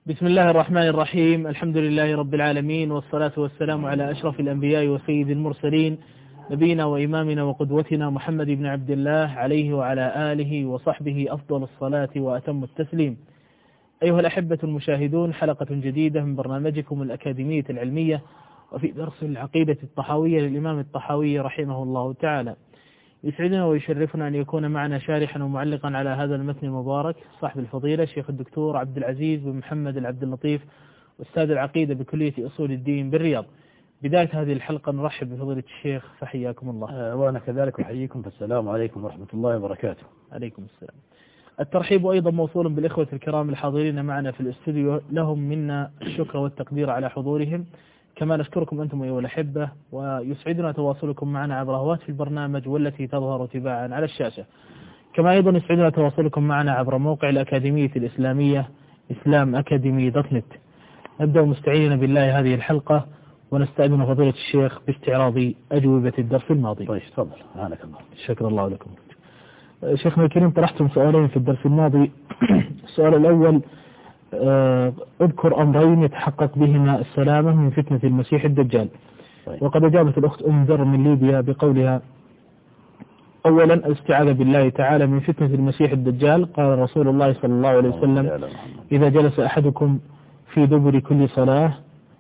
بسم الله الرحمن الرحيم. الحمد لله رب العالمين، والصلاة والسلام على أشرف الأنبياء وسيد المرسلين، نبينا وإمامنا وقدوتنا محمد بن عبد الله عليه وعلى آله وصحبه أفضل الصلاة وأتم التسليم. أيها الأحبة المشاهدون، حلقة جديدة من برنامجكم الأكاديمية العلمية، وفي درس العقيدة الطحاوية للإمام الطحاوي رحمه الله تعالى. يسعدنا ويشرفنا أن يكون معنا شارحا ومعلقا على هذا المتن المبارك صاحب الفضيلة الشيخ الدكتور عبد العزيز بن محمد العبد اللطيف، أستاذ العقيدة بكلية أصول الدين بالرياض. بداية هذه الحلقة نرحب بفضيلة الشيخ، فحياكم الله. وأنا كذلك أحييكم، فالسلام عليكم ورحمة الله وبركاته. عليكم السلام. الترحيب أيضا موصول بالإخوة الكرام الحاضرين معنا في الاستوديو، لهم منا الشكر والتقدير على حضورهم، كما نشكركم أنتم أيها الأحبة، ويسعدنا تواصلكم معنا عبر هواتف البرنامج والتي تظهر تباعا على الشاشة. كما أيضا يسعدنا تواصلكم معنا عبر موقع الأكاديمية الإسلامية islamacademy.net. نبدأ مستعينين بالله هذه الحلقة، ونستأذن فضيلة الشيخ باستعراض أجوبة الدرس الماضي. طيب تفضل. سبحانك الله. شكر الله لكم. شيخنا الكريم، طرحتم سؤالين في الدرس الماضي. السؤال الأول: اذكر أمرين يتحقق بهما السلامة من فتنة المسيح الدجال. طيب. وقد أجابت الأخت أم ذر من ليبيا بقولها: أولا الاستعاذة بالله تعالى من فتنة المسيح الدجال. قال رسول الله صلى الله عليه وسلم: إذا جلس أحدكم في دبر كل صلاة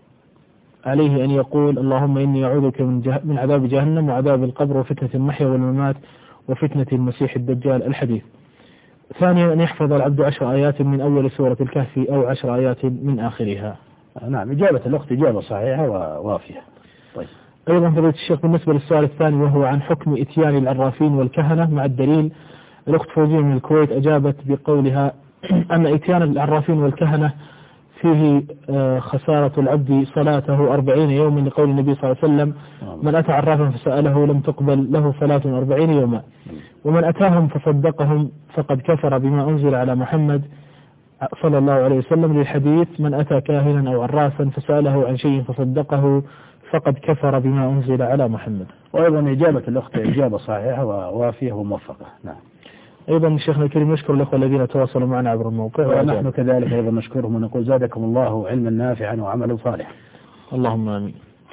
عليه أن يقول: اللهم إني أعوذك من عذاب جهنم وعذاب القبر وفتنة المحيا والممات وفتنة المسيح الدجال. الحديث. ثانيا أن يحفظ العبد 10 آيات من أول سورة الكهف أو 10 آيات من آخرها. نعم، إجابة الأخت إجابة صحيحة ووافية. طيب. أيضا فضيلة الشيخ، بالنسبة للسؤال الثاني وهو عن حكم إتيان العرافين والكهنة مع الدليل، الأخت فوزية من الكويت أجابت بقولها أن إتيان العرافين والكهنة فيه خسارة العبد صلاته 40 يوما، لقول النبي صلى الله عليه وسلم: من أتى عرافا فسأله لم تقبل له صلاة 40 يوما، ومن أتاهم فصدقهم فقد كفر بما أنزل على محمد صلى الله عليه وسلم، للحديث: من أتى كاهنا أو عرافا فسأله عن شيء فصدقه فقد كفر بما أنزل على محمد. وأيضا إجابة الأخت إجابة صحيحة ووافية وموفقة. نعم. أيضا شيخنا الكريم، نشكر الأخوة الذين تواصلوا معنا عبر الموقع، ونحن كذلك أيضا نشكرهم ونقول: زادكم الله علما نافعا وعملا صالحا. اللهم آمين.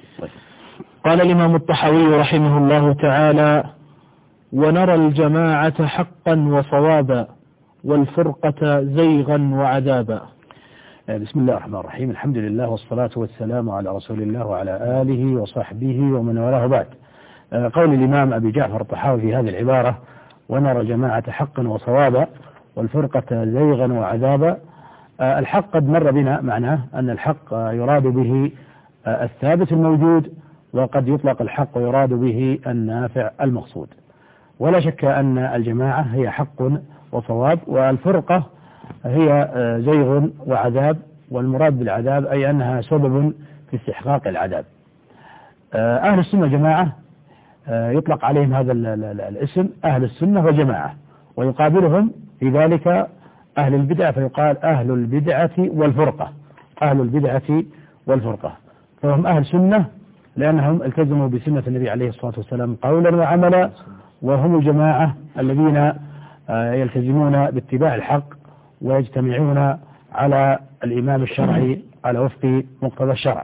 قال الإمام الطحاوي رحمه الله تعالى: ونرى الجماعة حقا وصوابا والفرقة زيغا وعذابا. بسم الله الرحمن الرحيم. الحمد لله والصلاة والسلام على رسول الله وعلى آله وصحبه ومن والاه بعد. قول الإمام أبي جعفر الطحاوي في هذه العبارة: ونرى الجماعة حقا وصوابا والفرقة زيغا وعذابا. الحق قد مر بنا معناه أن الحق يراد به الثابت الموجود، وقد يطلق الحق ويراد به النافع المقصود. ولا شك أن الجماعة هي حق وصواب، والفرقة هي زيغ وعذاب، والمراد بالعذاب أي أنها سبب في استحقاق العذاب. أهل السنة جماعة يطلق عليهم هذا الاسم أهل السنة والجماعة، ويقابلهم في ذلك أهل البدعة فيقال أهل البدعة والفرقة. أهل البدعة والفرقة فهم أهل سنة لأنهم التزموا بسنة النبي عليه الصلاة والسلام قولا وعملا، وهم الجماعة الذين يلتزمون باتباع الحق ويجتمعون على الإمام الشرعي على وفق مقتضى الشرع.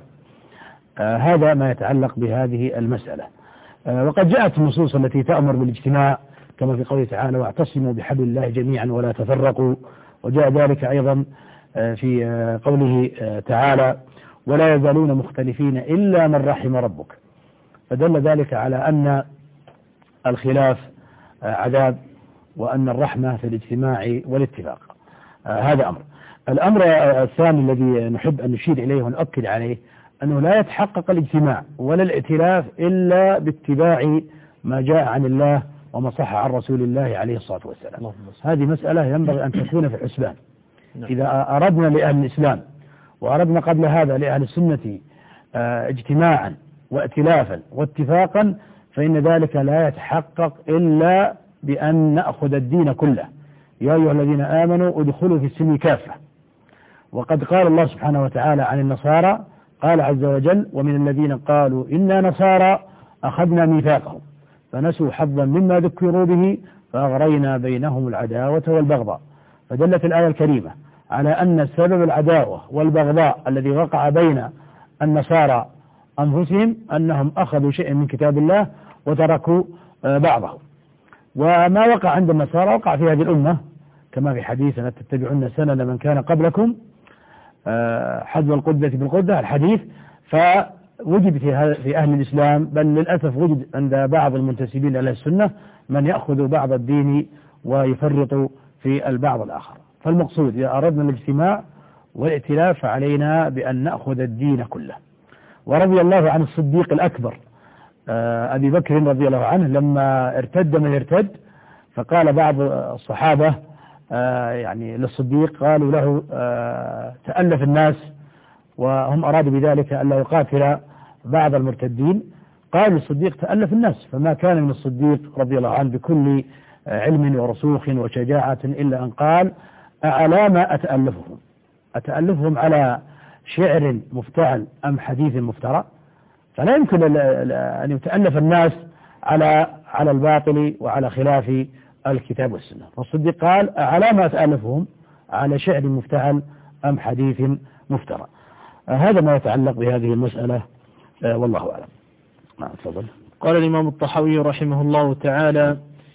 هذا ما يتعلق بهذه المسألة. وقد جاءت النصوص التي تأمر بالاجتماع، كما في قوله تعالى: واعتصموا بحبل الله جميعا ولا تفرقوا. وجاء ذلك أيضا في قوله تعالى: ولا يزالون مختلفين إلا من رحم ربك. فدل ذلك على أن الخلاف عذاب، وأن الرحمة في الاجتماع والاتفاق. هذا أمر. الأمر الثاني الذي نحب أن نشير إليه ونؤكد عليه أنه لا يتحقق الاجتماع ولا الائتلاف إلا باتباع ما جاء عن الله وما صح عن رسول الله عليه الصلاة والسلام. هذه مسألة ينبغي أن تكون في الحسبان. إذا أردنا لأهل الإسلام وأردنا قبل هذا لأهل السنة اجتماعا وائتلافا واتفاقا، فإن ذلك لا يتحقق إلا بأن نأخذ الدين كله. يا أيها الذين آمنوا ادخلوا في السلم كافة. وقد قال الله سبحانه وتعالى عن النصارى، قال عز وجل: ومن الذين قالوا إنا نصارى أخذنا ميثاقهم فنسوا حظا مما ذكروا به فأغرينا بينهم العداوة والبغضاء. فدلت الآية الكريمة على أن سبب العداوة والبغضاء الذي وقع بين النصارى أنفسهم أنهم أخذوا شيئا من كتاب الله وتركوا بعضه. وما وقع عند النصارى وقع في هذه الأمة كما في حديث أن تتبعون سنن من كان قبلكم حذو القدة بالقدة الحديث. فوجد في أهل الإسلام، بل للأسف وجد عند بعض المنتسبين إلى السنة من يأخذ بعض الدين ويفرط في البعض الآخر. فالمقصود إذا أردنا الاجتماع والائتلاف فعلينا بأن نأخذ الدين كله. ورضي الله عن الصديق الأكبر أبي بكر رضي الله عنه لما ارتد من ارتد، فقال بعض الصحابة يعني للصديق قالوا له تألف الناس، وهم أرادوا بذلك ألا يقاتل بعض المرتدين. قال الصديق تألف الناس، فما كان من الصديق رضي الله عنه بكل علم ورسوخ وشجاعة إلا أن قال أعلى ما أتألفهم على شعر مفتعل أم حديث مفترى؟ فلا يمكن أن يتألف الناس على الباطل وعلى خلاف الكتاب والسنة. فالصديق قال أعلى ما أتألفهم على شعر مفتعل أم حديث مفترى. هذا ما يتعلق بهذه المسألة والله أعلم. تفضل. قال الإمام الطحاوي رحمه الله تعالى: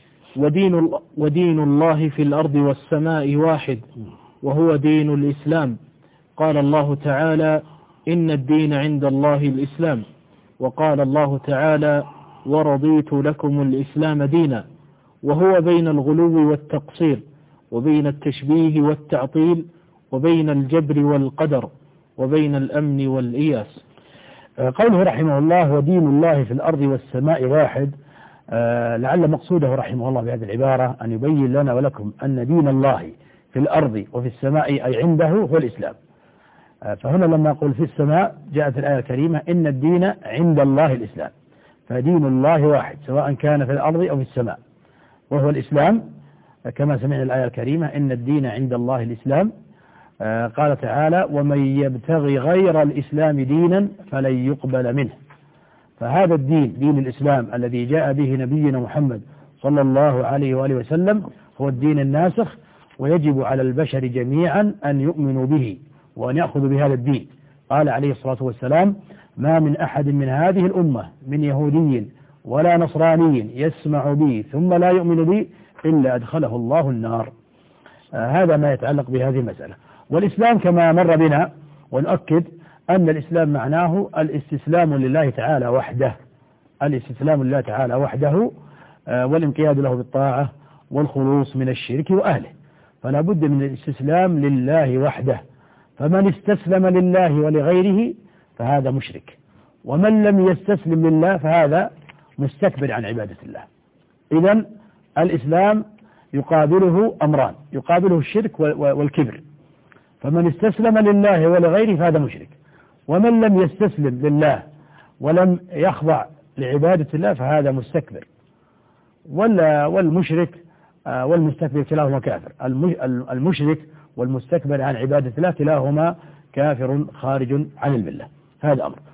ودين الله في الأرض والسماء واحد وهو دين الإسلام. قال الله تعالى: إن الدين عند الله الإسلام. وقال الله تعالى: ورضيت لكم الإسلام دينا. وهو بين الغلو والتقصير، وبين التشبيه والتعطيل، وبين الجبر والقدر، وبين الأمن والإياس. قوله رحمه الله ودين الله في الأرض والسماء واحد، لعل مقصوده رحمه الله بهذه العبارة أن يبين لنا ولكم أن دين الله في الأرض وفي السماء أي عنده هو الإسلام. فهنا لما أقول في السماء جاءت الآية الكريمة إن الدين عند الله الإسلام، فدين الله واحد سواء كان في الأرض أو في السماء وهو الإسلام. كما سمعنا الآية الكريمة إن الدين عند الله الإسلام. قال تعالى: ومن يبتغي غير الإسلام دينا فلن يقبل منه. فهذا الدين دين الإسلام الذي جاء به نبينا محمد صلى الله عليه وآله وسلم هو الدين الناسخ، ويجب على البشر جميعا أن يؤمنوا به وأن يأخذوا بهذا الدين. قال عليه الصلاة والسلام: ما من أحد من هذه الأمة من يهودي ولا نصراني يسمع بي ثم لا يؤمن بي إلا أدخله الله النار. هذا ما يتعلق بهذه المسألة. والإسلام كما مر بنا، ونؤكد أن الإسلام معناه الاستسلام لله تعالى وحده، الاستسلام لله تعالى وحده والانقياد له بالطاعة والخلوص من الشرك وأهله. فلا بد من الاستسلام لله وحده. فمن استسلم لله ولغيره فهذا مشرك، ومن لم يستسلم لله فهذا مستكبر عن عبادة الله. إذن الإسلام يقابله أمران، يقابله الشرك والكبر. فمن استسلم لله ولغيره فهذا مشرك، ومن لم يستسلم لله ولم يخضع لعبادة الله فهذا مستكبر. والمشرك والمستكبر كلاهما كافر. المشرك والمستكبر عن عبادة الله كلاهما كافر خارج عن الملة. هذا أمر.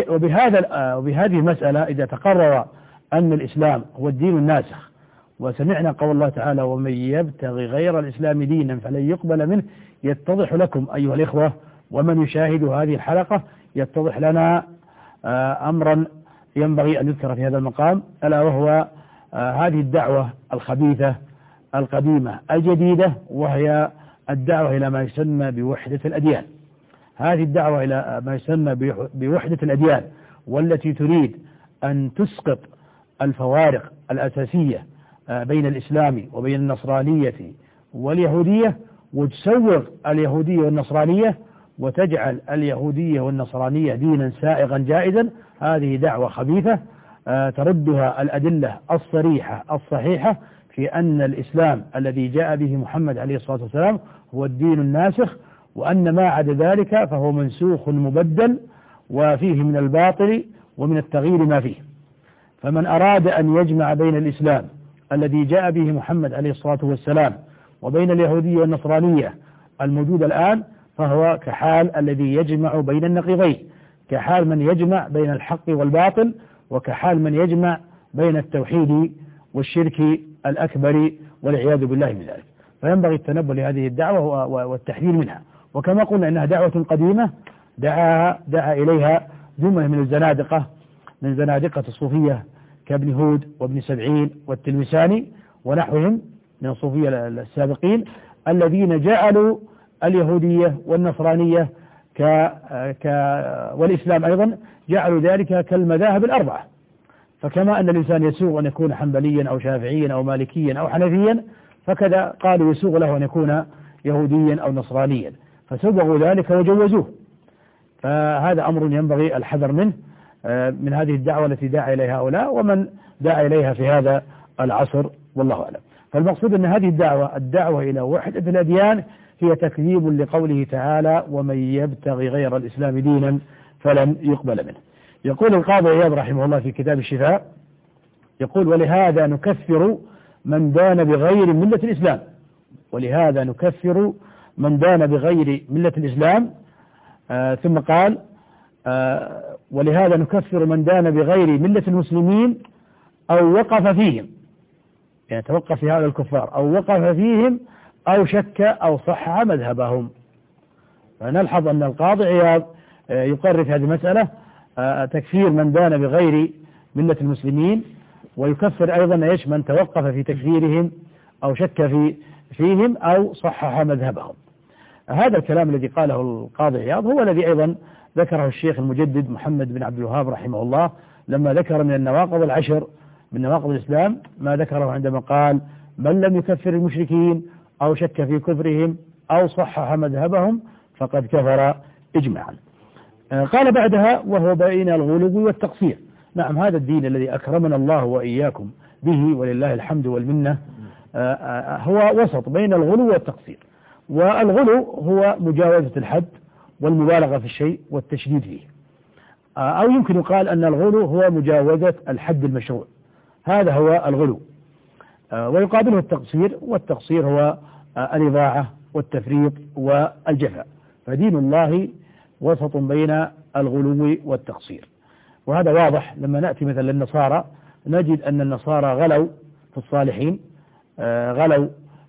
وبهذه المسألة إذا تقرر أن الإسلام هو الدين الناسخ، وسمعنا قول الله تعالى: ومن يبتغي غير الإسلام دينا فلن يقبل منه، يتضح لكم أيها الإخوة ومن يشاهد هذه الحلقة يتضح لنا أمرا ينبغي أن يذكر في هذا المقام، ألا وهو هذه الدعوة الخبيثة القديمة الجديدة، وهي الدعوة إلى ما يسمى بوحدة الأديان. هذه الدعوة إلى ما يسمى بوحدة الأديان، والتي تريد أن تسقط الفوارق الأساسية بين الإسلام وبين النصرانية واليهودية، وتسوغ اليهودية والنصرانية وتجعل اليهودية والنصرانية دينا سائغا جائزا. هذه دعوة خبيثة تردها الأدلة الصريحة الصحيحة في أن الإسلام الذي جاء به محمد عليه الصلاة والسلام هو الدين الناسخ، وأن ما عدا ذلك فهو منسوخ مبدل وفيه من الباطل ومن التغيير ما فيه. فمن أراد أن يجمع بين الإسلام الذي جاء به محمد عليه الصلاة والسلام وبين اليهودية والنصرانية الموجودة الآن، فهو كحال الذي يجمع بين النقيضين، كحال من يجمع بين الحق والباطل، وكحال من يجمع بين التوحيد والشرك الأكبر والعياذ بالله من ذلك. فينبغي التنبه لهذه الدعوة والتحذير منها. وكما قلنا أنها دعوة قديمة دعا إليها جملة من الزنادقة، من زنادقة الصوفية كابن هود وابن سبعين والتلمساني ونحوهم من الصوفية السابقين، الذين جعلوا اليهودية والنصرانية والإسلام أيضا جعلوا ذلك كالمذاهب الأربعة. فكما أن الإنسان يسوغ أن يكون حنبليا أو شافعيا أو مالكيا أو حنفيا، فكذا قالوا يسوغ له أن يكون يهوديا أو نصرانيا، فسبغوا ذلك وجوزوه. فهذا أمر ينبغي الحذر منه من هذه الدعوة التي دعا إليها هؤلاء ومن دعا إليها في هذا العصر، والله أعلم. فالمقصود أن هذه الدعوة إلى وحدة الأديان هي تكذيب لقوله تعالى: ومن يبتغي غير الإسلام دينا فلن يقبل منه. يقول القاضي عياض رحمه الله في كتاب الشفاء، يقول: ولهذا نكفر من دان بغير ملة الإسلام. ولهذا نكفر من دان بغير ملة الإسلام. ثم قال: ولهذا نكفر من دان بغير ملة المسلمين أو وقف فيهم، يعني توقف في هؤلاء الكفار، أو وقف فيهم أو شك أو صحح مذهبهم. فنلحظ أن القاضي عياض يقرر في هذه المسألة تكفير من دان بغير ملة المسلمين، ويكفر أيضا إيش؟ من توقف في تكفيرهم أو شك فيهم أو صحح مذهبهم. هذا الكلام الذي قاله القاضي عياض هو الذي أيضا ذكره الشيخ المجدد محمد بن عبد الوهاب رحمه الله لما ذكر من النواقض العشر من نواقض الإسلام ما ذكره عندما قال: من لم يكفر المشركين أو شك في كفرهم أو صحح مذهبهم فقد كفر إجماعا. قال بعدها: وهو بين الغلو والتقصير. نعم، هذا الدين الذي أكرمنا الله وإياكم به ولله الحمد والمنة هو وسط بين الغلو والتقصير. والغلو هو مجاوزة الحد والمبالغة في الشيء والتشديد فيه، أو يمكن يقال أن الغلو هو مجاوزة الحد المشروع، هذا هو الغلو. ويقابله التقصير، والتقصير هو الإضاعة والتفريط والجفاء. فدين الله وسط بين الغلو والتقصير، وهذا واضح لما نأتي مثلا للنصارى نجد أن النصارى غلوا في الصالحين، غلوا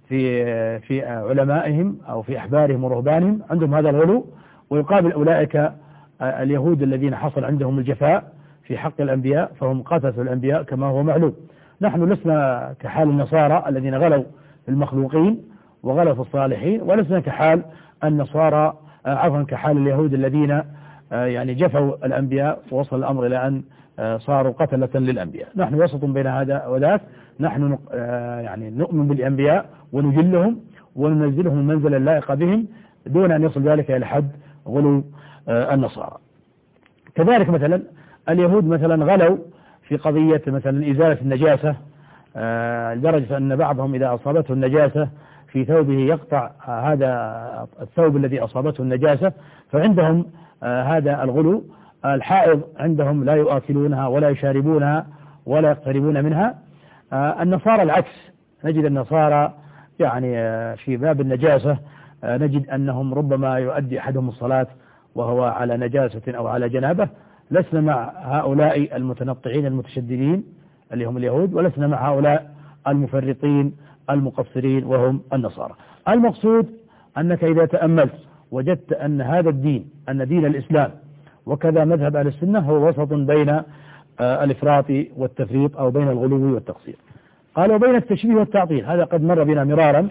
في علمائهم أو في أحبارهم ورهبانهم، عندهم هذا الغلو. ويقابل أولئك اليهود الذين حصل عندهم الجفاء في حق الأنبياء، فهم قتلوا الأنبياء كما هو معلوم. نحن لسنا كحال النصارى الذين غلوا في المخلوقين وغلوا في الصالحين، ولسنا كحال النصارى كحال اليهود الذين يعني جفوا الأنبياء ووصل الأمر إلى أن صاروا قتلة للأنبياء. نحن وسط بين هذا وذاك، نحن يعني نؤمن بالأنبياء ونجلهم وننزلهم المنزل اللائق بهم دون أن يصل ذلك إلى حد غلو النصارى. كذلك مثلا اليهود مثلا غلوا في قضية مثلا إزالة النجاسة، لدرجة أن بعضهم إذا أصابته النجاسة في ثوبه يقطع هذا الثوب الذي أصابته النجاسة، فعندهم هذا الغلو. الحائض عندهم لا يؤكلونها ولا يشاربونها ولا يقتربون منها. النصارى العكس، نجد النصارى يعني في باب النجاسة نجد أنهم ربما يؤدي أحدهم الصلاة وهو على نجاسة أو على جنابة. لسنا مع هؤلاء المتنطعين المتشددين اللي هم اليهود، ولسنا مع هؤلاء المفرطين المقصرين وهم النصارى. المقصود أنك إذا تأملت وجدت أن هذا الدين، أن دين الإسلام وكذا مذهب أهل السنة هو وسط بين الإفراط والتفريط أو بين الغلو والتقصير. قالوا بين التشبيه والتعطيل، هذا قد مر بنا مرارا.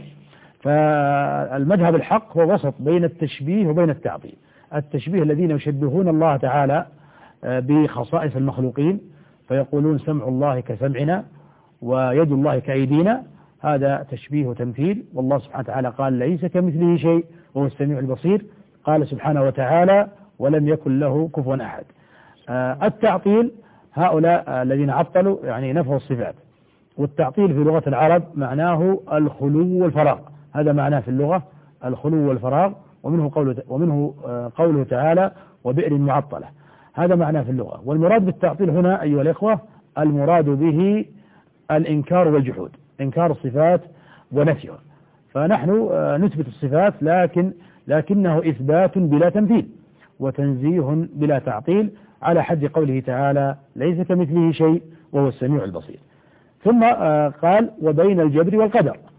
فالمذهب الحق هو وسط بين التشبيه وبين التعطيل. التشبيه الذين يشبهون الله تعالى بخصائص المخلوقين، فيقولون سمع الله كسمعنا ويد الله كأيدينا، هذا تشبيه وتمثيل. والله سبحانه وتعالى قال: ليس كمثله شيء وهو السميع البصير. قال سبحانه وتعالى: ولم يكن له كفوا أحد. التعطيل هؤلاء الذين عطلوا يعني نفوا الصفات. والتعطيل في لغة العرب معناه الخلو والفراغ، هذا معناه في اللغة الخلو والفراغ. ومنه قوله تعالى: وبئر معطلة، هذا معناه في اللغة. والمراد بالتعطيل هنا أيها الإخوة المراد به الإنكار والجحود، إنكار الصفات ونفيها. فنحن نثبت الصفات لكنه إثبات بلا تمثيل وتنزيه بلا تعطيل، على حد قوله تعالى: ليس كمثله شيء وهو السميع البصير. ثم قال: وبين الجبر والقدر.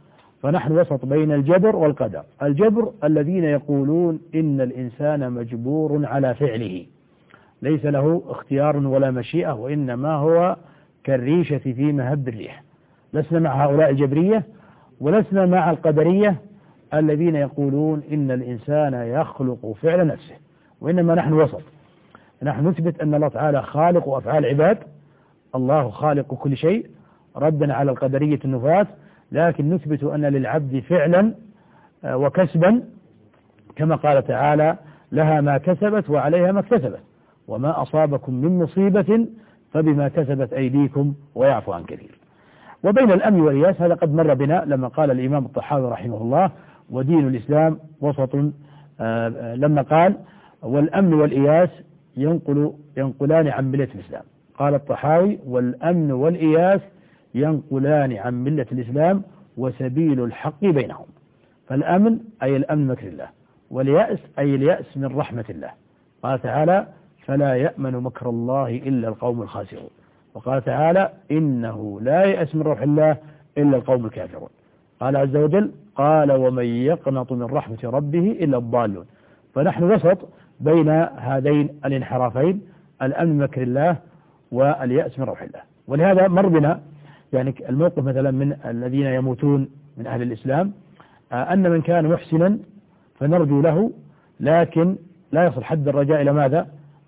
فنحن وسط بين الجبر والقدر. الجبر الذين يقولون إن الإنسان مجبور على فعله، ليس له اختيار ولا مشيئة، وإنما هو كالريشة في مهب الريح. لسنا مع هؤلاء الجبرية، ولسنا مع القدرية الذين يقولون إن الإنسان يخلق فعل نفسه، وإنما نحن وسط. نحن نثبت أن الله تعالى خالق أفعال العباد، الله خالق كل شيء، ردا على القدرية النفاة، لكن نثبت أن للعبد فعلا وكسبا، كما قال تعالى: لها ما كسبت وعليها ما اكتسبت، وما أصابكم من مصيبة فبما كسبت أيديكم ويعفو عن كثير. وبين الأمن والإياس هذا قد مر بنا لما قال الإمام الطحاوي رحمه الله: ودين الإسلام وسط، لما قال: والأمن والإياس ينقلان عن ملة الإسلام. قال الطحاوي: والأمن والإياس ينقلان عن ملة الإسلام وسبيل الحق بينهم. فالأمن أي الأمن مكر الله، واليأس أي اليأس من رحمة الله. قال تعالى: فلا يأمن مكر الله إلا القوم الخاسرون. وقال تعالى: إنه لا يأس من روح الله إلا القوم الكافرون. قال عز وجل: قال: ومن يقنط من رحمة ربه إلا الضالون. فنحن وسط بين هذين الانحرافين، الأمن من مكر الله واليأس من روح الله. ولهذا مر بنا يعني الموقف مثلا من الذين يموتون من أهل الإسلام، أن من كان محسنا فنرجو له، لكن لا يصل حد الرجاء إلى ماذا؟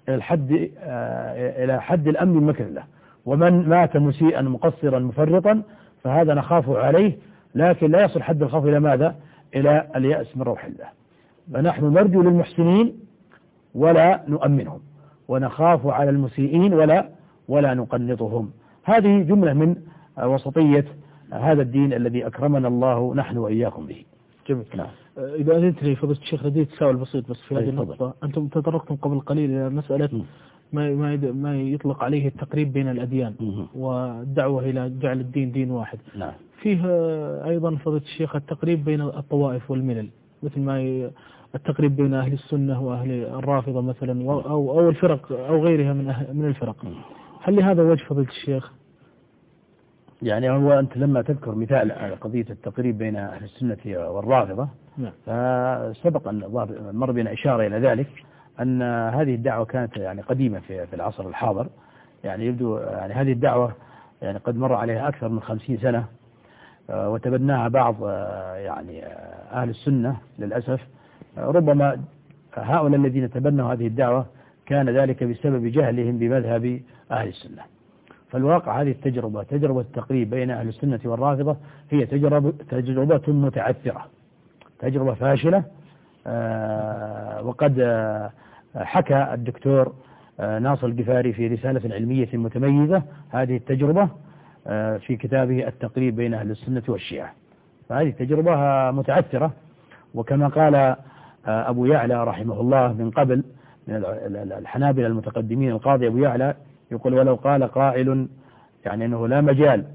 إلى حد الأمن من مكر الله. ومن مات مسيئا مقصرا مفرطا فهذا نخاف عليه، لكن لا يصل حد الخوف إلى ماذا؟ إلى اليأس من روح الله. فنحن نرجو للمحسنين ولا نؤمنهم، ونخاف على المسيئين ولا نقنطهم. هذه جملة من وسطية هذا الدين الذي أكرمنا الله نحن وإياكم به. جميل. نعم. إذا أذنت لي فضيلة الشيخ لدي تساؤل بسيط بس في هذه النقطة. أنتم تطرقتم قبل قليل إلى مسألة ما يطلق عليه التقريب بين الأديان والدعوة إلى جعل الدين دين واحد. نعم. فيه أيضا فضيلة الشيخ التقريب بين الطوائف والملل، مثل ما التقريب بين أهل السنة وأهل الرافضة مثلا، أو الفرق أو غيرها من الفرق. هل لهذا وجه فضيلة الشيخ؟ يعني هو أنت لما تذكر مثال على قضية التقريب بين أهل السنة والرافضة، فسبق أن مر بنا إشارة إلى ذلك، أن هذه الدعوة كانت يعني قديمة في العصر الحاضر. يعني يبدو يعني هذه الدعوة يعني قد مر عليها أكثر من 50 سنة، وتبناها بعض يعني أهل السنة للأسف. ربما هؤلاء الذين تبنوا هذه الدعوة كان ذلك بسبب جهلهم بمذهب أهل السنة. فالواقع هذه التجربة، تجربة التقريب بين أهل السنة والرافضة، هي تجربة متعثرة، تجربة فاشلة. وقد حكى الدكتور ناصر القفاري في رسالة علمية متميزة هذه التجربة في كتابه التقريب بين أهل السنة والشيعة. فهذه تجربة متعثرة، وكما قال أبو يعلى رحمه الله من قبل من الحنابلة المتقدمين، القاضي أبو يعلى يقول: ولو قال قائل يعني أنه لا مجال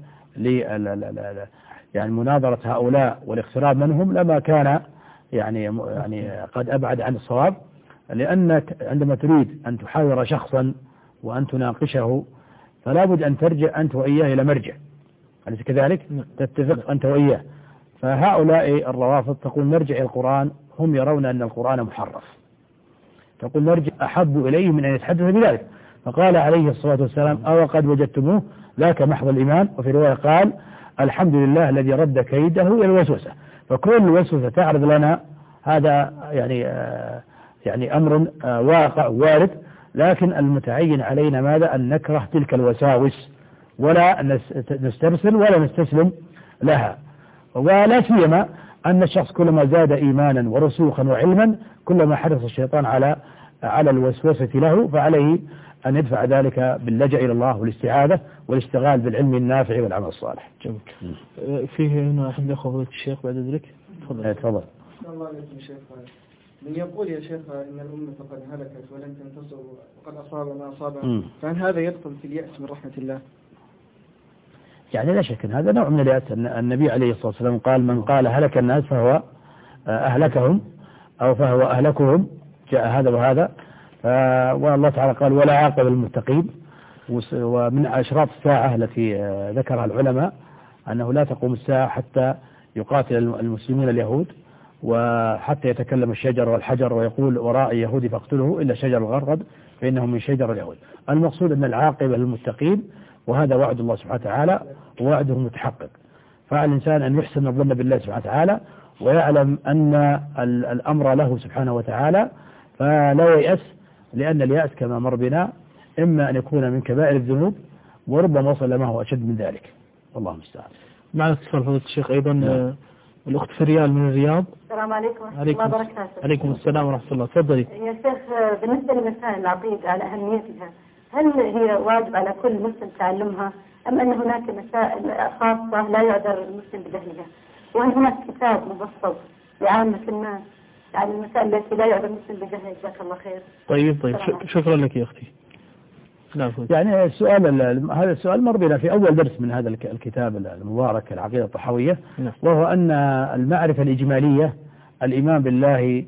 يعني مناظرة هؤلاء والاقتراب منهم، لما كان يعني قد أبعد عن الصواب. لأنك عندما تريد أن تحاور شخصا وأن تناقشه فلا بد أن ترجع أنت وإياه إلى مرجع، أليس كذلك؟ تتفق أنت وإياه. فهؤلاء الروافض تقول نرجع إلى القرآن، هم يرون أن القرآن محرف، تقول نرجع أحب إليه من أن يتحدث بذلك. فقال عليه الصلاة والسلام: أو قد وجدتموه لا محض الإيمان. وفي رواية قال: الحمد لله الذي رد كيده إلى الوسوسة. فكل وسوسة تعرض لنا هذا يعني أمر واقع وارد، لكن المتعين علينا ماذا؟ أن نكره تلك الوساوس ولا نسترسل ولا نستسلم لها. ولا سيما أن الشخص كلما زاد إيمانا ورسوخا وعلما كلما حرص الشيطان على الوسوسة له، فعليه أن يدفع ذلك باللجأ إلى الله والاستعاذة والاشتغال بالعلم النافع والعمل الصالح. جميل. فيه هنا أحد الأخوة الشيخ بعد ذلك. تفضل. الله عليكم شيخ. من يقول يا شيخ إن الأمة قد هلكت ولن تنتصر وقد أصاب ما أصابها، فهل هذا يدخل في اليأس من رحمة الله؟ يعني لا شك أن هذا نوع من اليأس. النبي عليه الصلاة والسلام قال: من قال هلك الناس فهو أهلكهم أو فهو أهلكهم، جاء هذا وهذا. والله تعالى قال: ولا عاقب للمتقين. ومن أشراط الساعة التي ذكرها العلماء أنه لا تقوم الساعة حتى يقاتل المسلمين اليهود، وحتى يتكلم الشجر والحجر ويقول وراء يهودي فاقتله إلا شجر الغرقد فإنه من شجر اليهود. المقصود أن العاقبة للمتقين، وهذا وعد الله سبحانه وتعالى ووعده متحقق. فعلى الإنسان أن يحسن الظن بالله سبحانه وتعالى ويعلم أن الأمر له سبحانه وتعالى، فلا ييأس، لأن اليأس كما مر بنا إما أن يكون من كبائر الذنوب وربما وصل ما هو أشد من ذلك، والله المستعان. معنا اتصال فضيلة الشيخ أيضا الأخت فريال من الرياض. السلام عليكم ورحمة الله وبركاته. عليكم السلام ورحمة الله، تفضلي. يا شيخ، بالنسبة لمسائل العقيدة على أهميتها، هل هي واجب على كل مسلم تعلمها، أم أن هناك مسائل خاصة لا يعذر المسلم بجهلها؟ وهل هناك كتاب مبسط لعامة الناس على المسائل التي لا يعذر المسلم بجهلها؟ جزاك الله خير. طيب شكرا لك يا أختي. يعني السؤال، هذا السؤال مر بنا في أول درس من هذا الكتاب المبارك العقيدة الطحاوية، وهو أن المعرفة الإجمالية، الإيمان بالله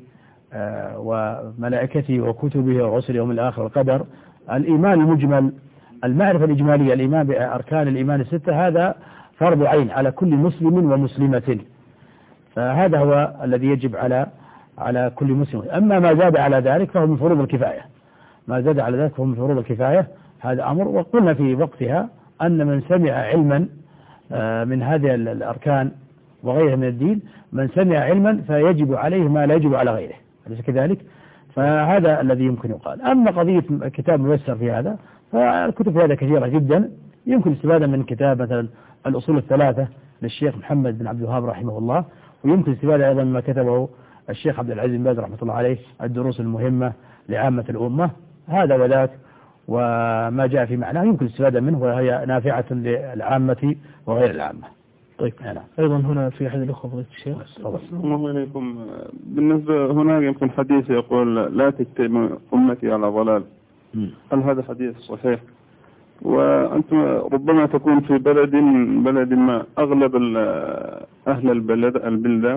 وملائكته وكتبه ورسله يوم الآخر والقدر، الإيمان المجمل، المعرفة الإجمالية، الإيمان بأركان الإيمان الستة، هذا فرض عين على كل مسلم ومسلمة، فهذا هو الذي يجب على كل مسلم. أما ما زاد على ذلك فهو من فروض الكفاية، ما زاد على ذلك فهو من فروض الكفاية، هذا أمر. وقلنا في وقتها أن من سمع علما من هذه الأركان وغيرها من الدين، من سمع علما فيجب عليه ما لا يجب على غيره، أليس كذلك؟ فهذا الذي يمكن يقال. أما قضية كتاب ميسر في هذا، فالكتب في هذا كثيرة جدا، يمكن الاستفادة من كتاب مثلا الأصول الثلاثة للشيخ محمد بن عبد الوهاب رحمه الله، ويمكن الاستفادة أيضا مما كتبه الشيخ عبد العزيز بن باز رحمه الله عليه، الدروس المهمة لعامة الأمة، هذا وذاك وما جاء في معناه يمكن الاستفادة منه، وهي نافعة للعامة وغير العامة. طيب أيضا هنا في أحد الأخوة فضيلة الشيخ. السلام عليكم. بالنسبة هناك يمكن حديث يقول لا تجتمع أمتي على ضلال، هل هذا حديث صحيح؟ وأنت ربما تكون في بلد ما أغلب أهل البلدة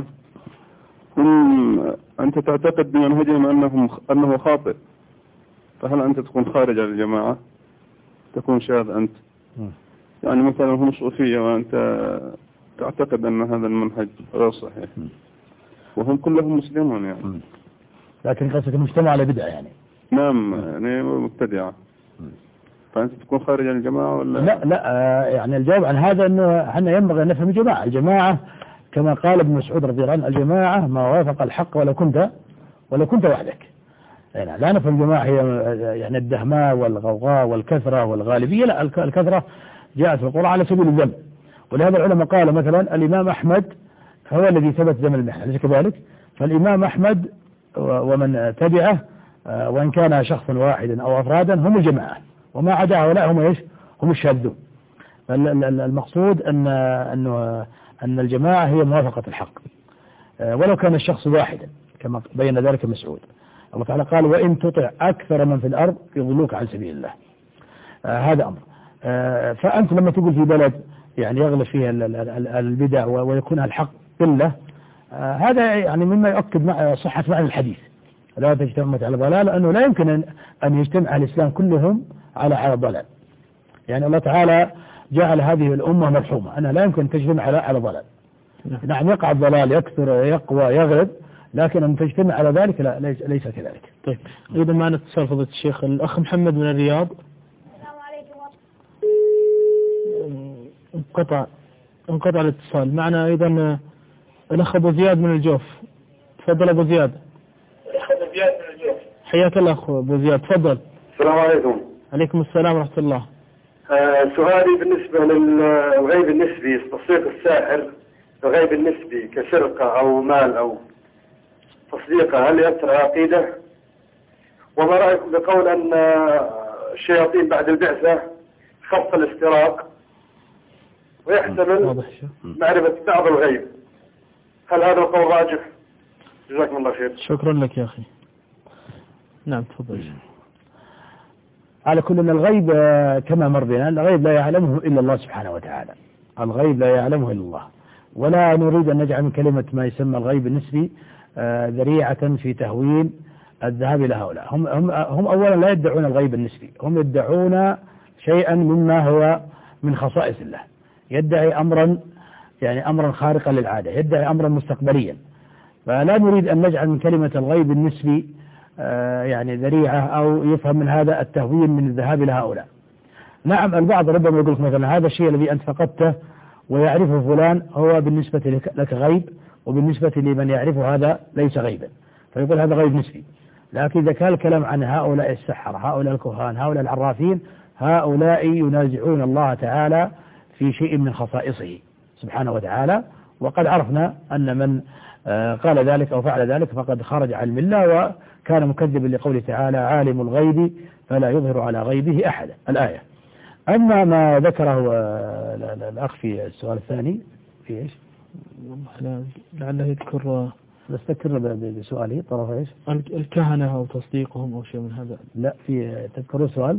هم أنت تعتقد بمنهجهم أنه خاطئ، فهل أنت تكون خارج عن الجماعة، تكون شاذ أنت؟ يعني مثلا هم صوفية وأنت تعتقد أن هذا المنهج غير صحيح، وهم كلهم مسلمون يعني. لكن قصدك المجتمع على بدعة يعني. نعم، يعني مبتدعة، فأنت تكون خارج عن الجماعة ولا؟ لا يعني الجواب عن هذا أنه احنا ينبغي أن نفهم الجماعة كما قال ابن مسعود رضي الله عنه: الجماعة ما وافق الحق ولو كنت وحدك. يعني لا نفهم الجماعة هي يعني الدهماء والغوغاء والكثرة والغالبية، لا، الكثرة جاءت في القرآن على سبيل الذم، ولهذا العلماء قال مثلا الإمام أحمد هو الذي ثبت ذم المحنة، أليس كذلك؟ فالإمام أحمد ومن تبعه وإن كان شخصا واحدا أو أفرادا هم الجماعة، وما عدا هؤلاء هم الشاذون. المقصود أن الجماعة هي موافقة الحق ولو كان الشخص واحدا، كما بين ذلك مسعود. الله تعالى قال: وإن تطع أكثر من في الأرض يضلوك عن سبيل الله. هذا أمر. فأنت لما تقول في بلد يعني يغلب فيها البدع ويكون الحق قلة، هذا يعني مما يؤكد صحة معنى الحديث: لا تجتمع على ضلال، لأنه لا يمكن أن يجتمع الإسلام كلهم على ضلال. يعني الله تعالى جعل هذه الأمة مرحومة، أنها لا يمكن أن تجتمع على ضلال. نعم، يقع الضلال، يكثر، يقوى، يغلب، لكن أن تجتمع على ذلك لا، ليس كذلك. طيب أيضا معنا اتصال فضيلة الشيخ الأخ محمد من الرياض. السلام عليكم. انقطع الاتصال. معنا أيضا الأخ أبو زياد من الجوف. تفضل أبو زياد. حياك الله أخو أبو زياد، تفضل. السلام عليكم. عليكم السلام ورحمة الله. سؤالي بالنسبة للغيب النسبي، تصديق الساحر الغيب النسبي كسرقة أو مال أو تصديقه، هل يأثر على العقيدة؟ وما رأيكم بقول أن الشياطين بعد البعثة خف الافتراق ويحتمل معرفة بعض الغيب، هل هذا القول راجح؟ جزاكم الله خير. شكرا لك يا أخي. نعم تفضل. على كل أن الغيب كما مر بنا، الغيب لا يعلمه إلا الله سبحانه وتعالى، الغيب لا يعلمه إلا الله، ولا نريد أن نجعل من كلمة ما يسمى الغيب النسبي ذريعة في تهوين الذهاب إلى هؤلاء. هم أولا لا يدعون الغيب النسبي، هم يدعون شيئا مما هو من خصائص الله، يدعي أمرا يعني أمرا خارقا للعادة، يدعي أمرا مستقبليا. فلا نريد أن نجعل من كلمة الغيب النسبي يعني ذريعة أو يفهم من هذا التهوين من الذهاب إلى هؤلاء. نعم البعض ربما يقول لك مثلا هذا الشيء الذي أنت فقدته ويعرفه فلان هو بالنسبة لك غيب، وبالنسبة لمن يعرفه هذا ليس غيبا، فيقول هذا غيب نسبي. لكن إذا كان الكلام عن هؤلاء السحرة، هؤلاء الكهان، هؤلاء العرافين، هؤلاء ينازعون الله تعالى في شيء من خصائصه سبحانه وتعالى، وقد عرفنا أن من قال ذلك أو فعل ذلك فقد خرج عن الملة وكان مكذبا لقوله تعالى عالم الغيب فلا يظهر على غيبه أحدا الآية. أما ما ذكره الأخ في السؤال الثاني في إيش؟ لعله يذكر نستكر بسؤاله طرف إيش؟ الكهنة أو تصديقهم أو شيء من هذا. لا في تذكروا السؤال؟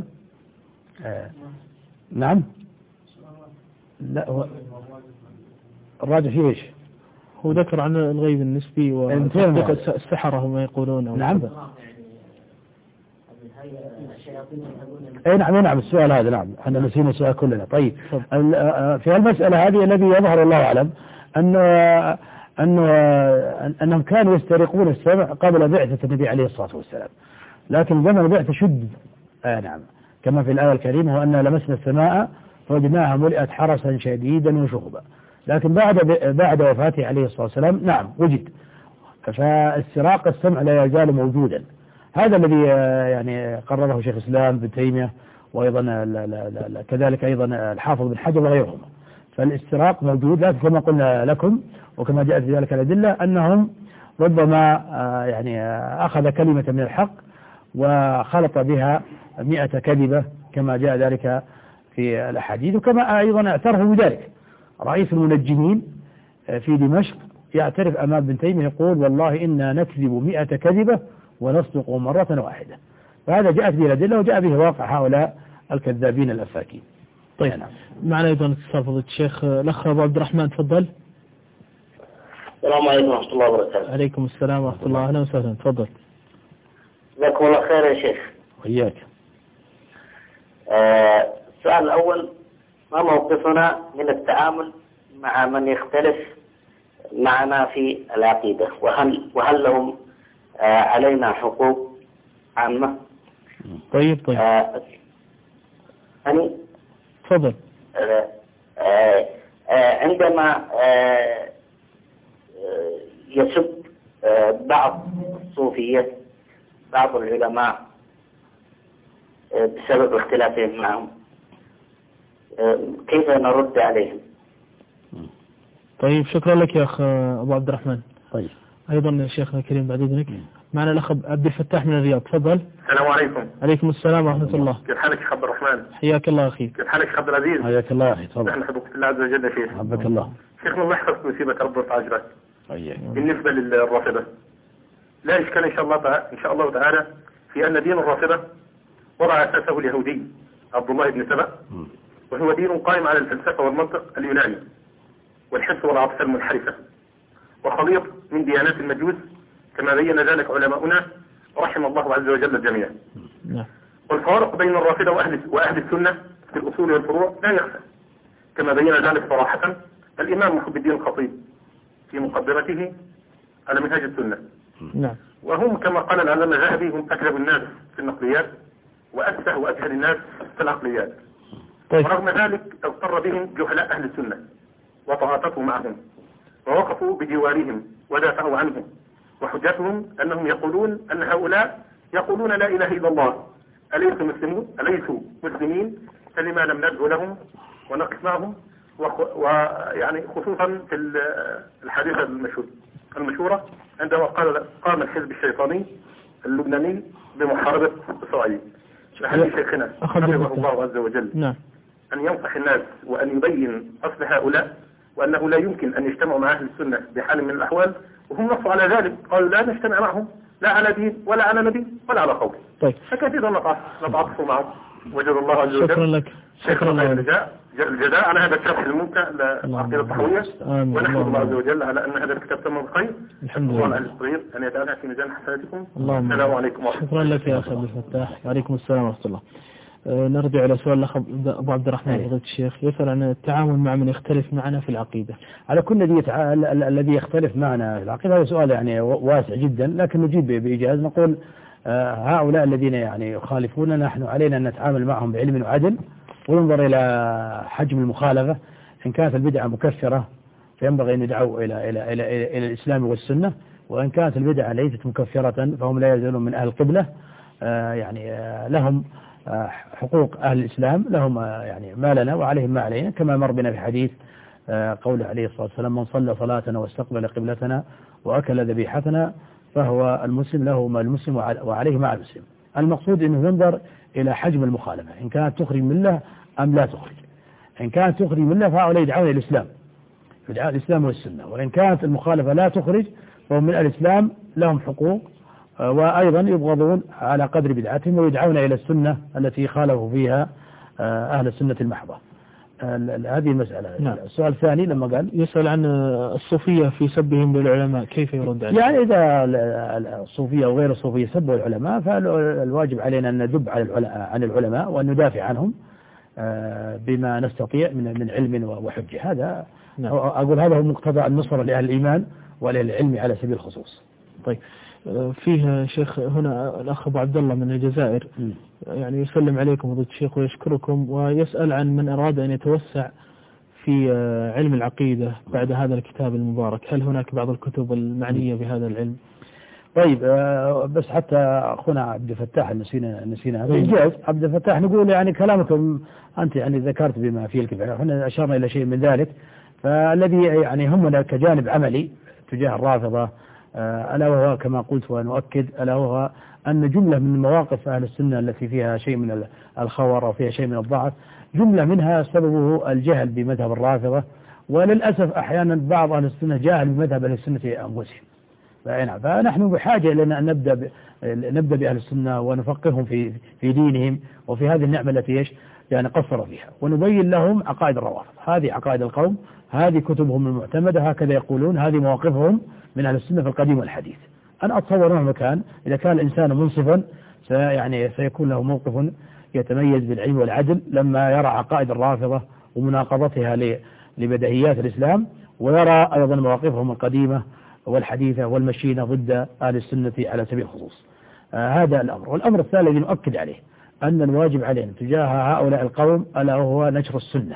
نعم. لا هو الراجح فيه إيش؟ هو ذكر عن الغيب النسبي وتصديق السحرة هم يقولون. نعم. نعم السؤال هذا نعم احنا نسينا السؤال كلنا. طيب في المسألة هذه الذي يظهر الله أعلم أنهم كانوا يسترقون السمع قبل بعثة النبي عليه الصلاة والسلام، لكن زمن البعثة شد نعم كما في الآية الكريمة وأن لمسنا السماء فوجدناها ملئت حرسا شديدا وشهبا. لكن بعد وفاته عليه الصلاة والسلام نعم وجد، فاستراق السمع لا يزال موجودا. هذا الذي يعني قرره شيخ الإسلام ابن تيمية وأيضا كذلك أيضا الحافظ بن حجر وغيرهم. فالاستراق موجود، لكن كما قلنا لكم وكما جاءت في ذلك الأدلة أنهم ربما يعني أخذ كلمة من الحق وخلط بها 100 كذبة كما جاء ذلك في الأحاديث، وكما أيضا اعترف بذلك رئيس المنجمين في دمشق يعترف أمام ابن تيمية يقول والله إنا نكذب 100 كذبة ونصدق مرة واحدة. فهذا جاءت به الأدلة وجاء به واقع هؤلاء الكذابين الأفاكين. طيب نعم. معنا أيضا اتصال فضيلة الشيخ الأخ أبو عبد الرحمن تفضل. السلام عليكم ورحمة الله وبركاته. عليكم السلام ورحمة الله، أهلا وسهلا تفضل. جزاكم الله خير يا شيخ. وإياك. السؤال الأول، ما موقفنا من التعامل مع من يختلف معنا في العقيدة، وهل لهم علينا حقوق عامة؟ طيب أنا تفضل. عندما يسب بعض الصوفية بعض العلماء بسبب اختلافهم معهم، كيف نرد عليهم؟ طيب شكرا لك يا أخ أبو عبد الرحمن. طيب أيضا يا شيخنا الكريم بعد إذنك معنا الأخ عبد الفتاح من الرياض تفضل. السلام عليكم. عليكم السلام ورحمة الله. كيف حالك شيخ عبد الرحمن؟ حياك الله أخي. كيف حالك شيخ عبد العزيز؟ حياك الله أخي تفضل. نحن نحبك في الله عز وجل يا شيخ. حبك الله. شيخنا الله يحفظك ويثيبك رب وتعجلك. حياك. بالنسبة للرافضة لا إشكال إن شاء الله تعالى في أن دين الرافضة وضع أساسه اليهودي عبد الله بن سبأ، وهو دين قائم على الفلسفة والمنطق اليوناني والحس والعاطفة المنحرفة، وخليط من ديانات المجوس كما بين ذلك علماؤنا رحم الله عز وجل الجميع. والفوارق بين الرافضة وأهل السنة في الأصول والفروع لا يخفى، كما بين ذلك صراحة الإمام محب الدين الخطيب في مقدمته على منهاج السنة. وهم كما قال العلامة الذهبي هم أكذب الناس في النقليات وأسفه وأجهل الناس في العقليات. ورغم ذلك اضطر بهم جهلاء أهل السنة وتعاطفوا معهم ووقفوا بجوارهم ودافعوا عنهم، وحجتهم أنهم يقولون أن هؤلاء يقولون لا إله إلا الله، أليسوا مسلمين، فلما لم ندعو لهم ونقف معهم. ويعني خصوصا في الحادثة المشهورة عندما قام الحزب الشيطاني اللبناني بمحاربة إسرائيل. فهل شيخنا حفظه الله عز وجل أن ينصح الناس وأن يبين أصل هؤلاء وأنه لا يمكن أن يجتمعوا مع أهل السنة بحال من الأحوال، وهم نصوا على ذلك قالوا لا نجتمع معهم لا على دين ولا على نبي ولا على قول. فكثيرا نتعاطف معهم وجد الله عز وجل. شكرا لك. شكرا لك الجزاء على هذا الشرح الممتع للعقيدة الطحوية، ونحمد الله عز وجل على أن هذا الكتاب تم بخير. الحمد لله. على الصغير أن يجعلها في ميزان حسناتكم. السلام عليكم ورحمة الله. شكرا لك يا أخي عبد الفتاح. وعليكم السلام ورحمة الله. نرجع إلى سؤال الأخ أبو عبد الرحمن فضيلة الشيخ، يسأل عن التعامل مع من يختلف معنا في العقيدة. على كل الذي يختلف معنا في العقيدة هذا سؤال يعني واسع جدا، لكن نجيب بإيجاز. نقول هؤلاء الذين يعني يخالفوننا نحن علينا أن نتعامل معهم بعلم وعدل، وننظر إلى حجم المخالفة. إن كانت البدعة مكفرة فينبغي أن يدعوا إلى الإسلام والسنة، وإن كانت البدعة ليست مكفرة فهم لا يزالون من أهل القبلة، يعني لهم حقوق أهل الإسلام، لهم يعني ما لنا وعليهم ما علينا، كما مر بنا في حديث قوله عليه الصلاة والسلام: من صلى صلاتنا واستقبل قبلتنا وأكل ذبيحتنا فهو المسلم له ما المسلم وعليه ما المسلم. المقصود أنه ينظر إلى حجم المخالفة، إن كانت تخرج منه أم لا تخرج. إن كانت تخرج منه فهؤلاء يدعون إلى الإسلام، يدعون الإسلام والسنة، وإن كانت المخالفة لا تخرج فهم من الإسلام لهم حقوق، وأيضا يبغضون على قدر بدعتهم ويدعون إلى السنة التي خالفوا فيها أهل السنة المحضة. هذه المسألة. نعم. السؤال الثاني لما قال يسأل عن الصوفية في سبهم للعلماء كيف يرد عليه؟ يعني إذا الصوفية وغير الصوفية سبوا العلماء فالواجب علينا أن ندب عن العلماء وأن ندافع عنهم بما نستطيع من علم وحجة. هذا نعم. أقول هذا هو مقتضى النصر لأهل الإيمان ولأهل العلم على سبيل الخصوص. طيب، فيه شيخ هنا الأخ أبو عبد الله من الجزائر يعني يسلم عليكم فضيلة الشيخ ويشكركم، ويسأل عن من أراد أن يتوسع في علم العقيدة بعد هذا الكتاب المبارك، هل هناك بعض الكتب المعنية بهذا العلم؟ طيب، بس حتى أخونا عبد الفتاح نسينا هذا إنجاز. عبد الفتاح نقول يعني كلامكم أنت يعني ذكرت بما فيه الكفاية، احنا أشرنا إلى شيء من ذلك. فالذي يعني همنا كجانب عملي تجاه الرافضة ألا وهو كما قلت ونؤكد، ألا وهو أن جملة من مواقف أهل السنة التي فيها شيء من الخور أو فيها شيء من الضعف، جملة منها سببه الجهل بمذهب الرافضة، وللأسف أحيانا بعض أهل السنة جاهل بمذهب أهل السنة أنفسهم. فنحن بحاجة إلى أن نبدأ بأهل السنة ونفقههم في دينهم وفي هذه النعمة التي يعني قصروا فيها، ونبين لهم عقائد الروافض. هذه عقائد القوم، هذه كتبهم المعتمدة، هكذا يقولون، هذه مواقفهم من أهل السنة في القديم والحديث. أنا أتصور مهما كان إذا كان الإنسان منصفا يعني سيكون له موقف يتميز بالعلم والعدل لما يرى عقائد الرافضة ومناقضتها لبديهيات الإسلام، ويرى أيضا مواقفهم القديمة والحديثة والمشينة ضد أهل السنة على سبيل الخصوص. هذا الأمر. والأمر الثالث الذي نؤكد عليه أن الواجب علينا تجاه هؤلاء القوم ألا هو نشر السنة.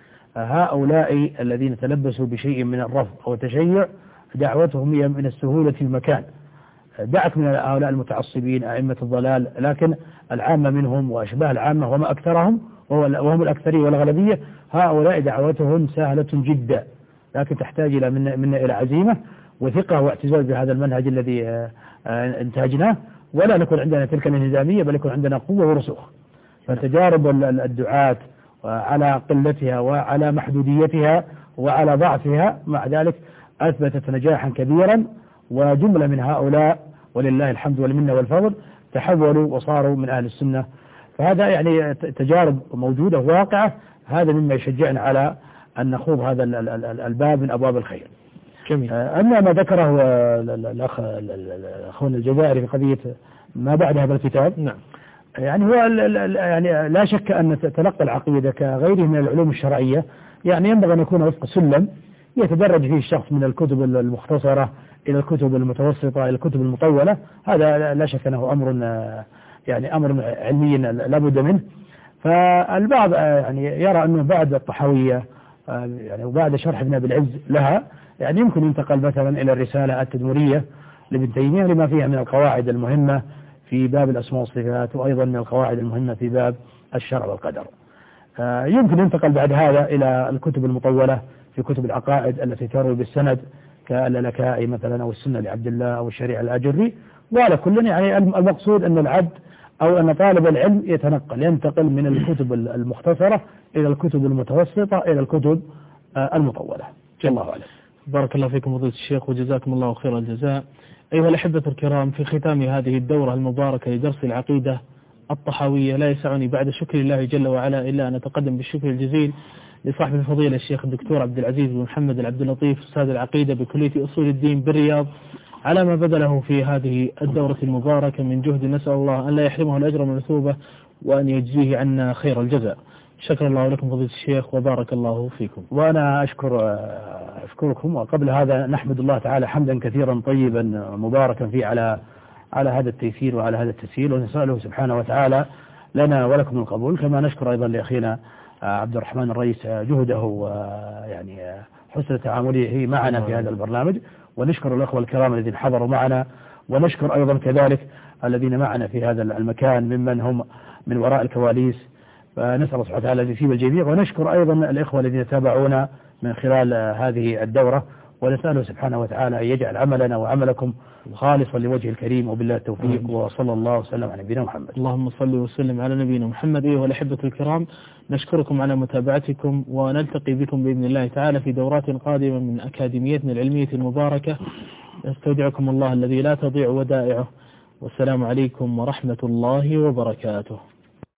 هؤلاء الذين تلبسوا بشيء من الرفض أو التشيع دعوتهم هي من السهولة في المكان. دعك من هؤلاء المتعصبين أئمة الضلال، لكن العامة منهم وأشباه العامة وما أكثرهم وهم الأكثرية والغالبية، هؤلاء دعوتهم سهلة جدا، لكن تحتاج إلى منا إلى عزيمة وثقة واعتزاز بهذا المنهج الذي انتهجناه، ولا نكون عندنا تلك الانهزامية بل يكون عندنا قوة ورسوخ. فتجارب الدعاة على قلتها وعلى محدوديتها وعلى ضعفها مع ذلك أثبتت نجاحا كبيرا، وجملة من هؤلاء ولله الحمد والمنة والفضل تحولوا وصاروا من أهل السنة. فهذا يعني تجارب موجودة واقعة، هذا مما يشجعنا على أن نخوض هذا الباب من أبواب الخير. جميل. أما ما ذكره أخونا الجزائري في قضية ما بعد هذا الكتاب، نعم، يعني هو يعني لا شك أن تلقى العقيدة كغيره من العلوم الشرعية يعني ينبغي أن يكون وفق سلم يتدرج فيه الشخص من الكتب المختصرة إلى الكتب المتوسطة إلى الكتب المطولة. هذا لا شك أنه أمر علمي لا بد منه. فالبعض يعني يرى أنه بعد الطحاوية يعني وبعد شرح ابن أبي العز لها يعني يمكن ينتقل مثلا إلى الرسالة التدمرية لابن تيمية لما فيها من القواعد المهمة في باب الأسماء والصفات، وأيضا من القواعد المهمة في باب الشرع والقدر. يمكن ينتقل بعد هذا إلى الكتب المطولة في كتب العقائد التي تروي بالسند كاللالكائي مثلا أو السنة لعبد الله أو الشريعة الأجري. وعلى كل يعني المقصود أن العبد أو أن طالب العلم ينتقل من الكتب المختصرة إلى الكتب المتوسطة إلى الكتب المطولة. الله أعلم. بارك الله فيكم فضيلة الشيخ وجزاكم الله خير الجزاء. أيها الأحبة الكرام، في ختام هذه الدورة المباركة لدرس العقيدة الطحاوية لا يسعني بعد شكر الله جل وعلا إلا أن أتقدم بالشكر الجزيل لصاحب الفضيلة الشيخ الدكتور عبد العزيز بن محمد العبد اللطيف أستاذ العقيدة بكلية أصول الدين بالرياض، على ما بذله في هذه الدورة المباركة من جهد. نسأل الله أن لا يحرمه الأجر المثوبة وأن يجزيه عنا خير الجزاء. شكر الله لكم فضيلة الشيخ وبارك الله فيكم. وأنا أشكركم، وقبل هذا نحمد الله تعالى حمدا كثيرا طيبا مباركا فيه على هذا التيسير وعلى هذا التسهيل، ونسأله سبحانه وتعالى لنا ولكم القبول. كما نشكر أيضا لأخينا عبد الرحمن الرئيس جهده ويعني حسن تعامله معنا في هذا البرنامج، ونشكر الأخوة الكرام الذين حضروا معنا، ونشكر أيضا كذلك الذين معنا في هذا المكان ممن هم من وراء الكواليس، فنسأل الله سبحانه وتعالى أن يثيب الجميع. ونشكر أيضا الإخوة الذين تابعونا من خلال هذه الدورة، ونسأله سبحانه وتعالى أن يجعل عملنا وعملكم خالصا لوجه الكريم، وبالله التوفيق، وصلى الله وسلم على نبينا محمد. اللهم صل وسلم على نبينا محمد. أيها الأحبة الكرام، نشكركم على متابعتكم، ونلتقي بكم بإذن الله تعالى في دورات قادمة من أكاديميتنا العلمية المباركة. استودعكم الله الذي لا تضيع ودائعه، والسلام عليكم ورحمة الله وبركاته.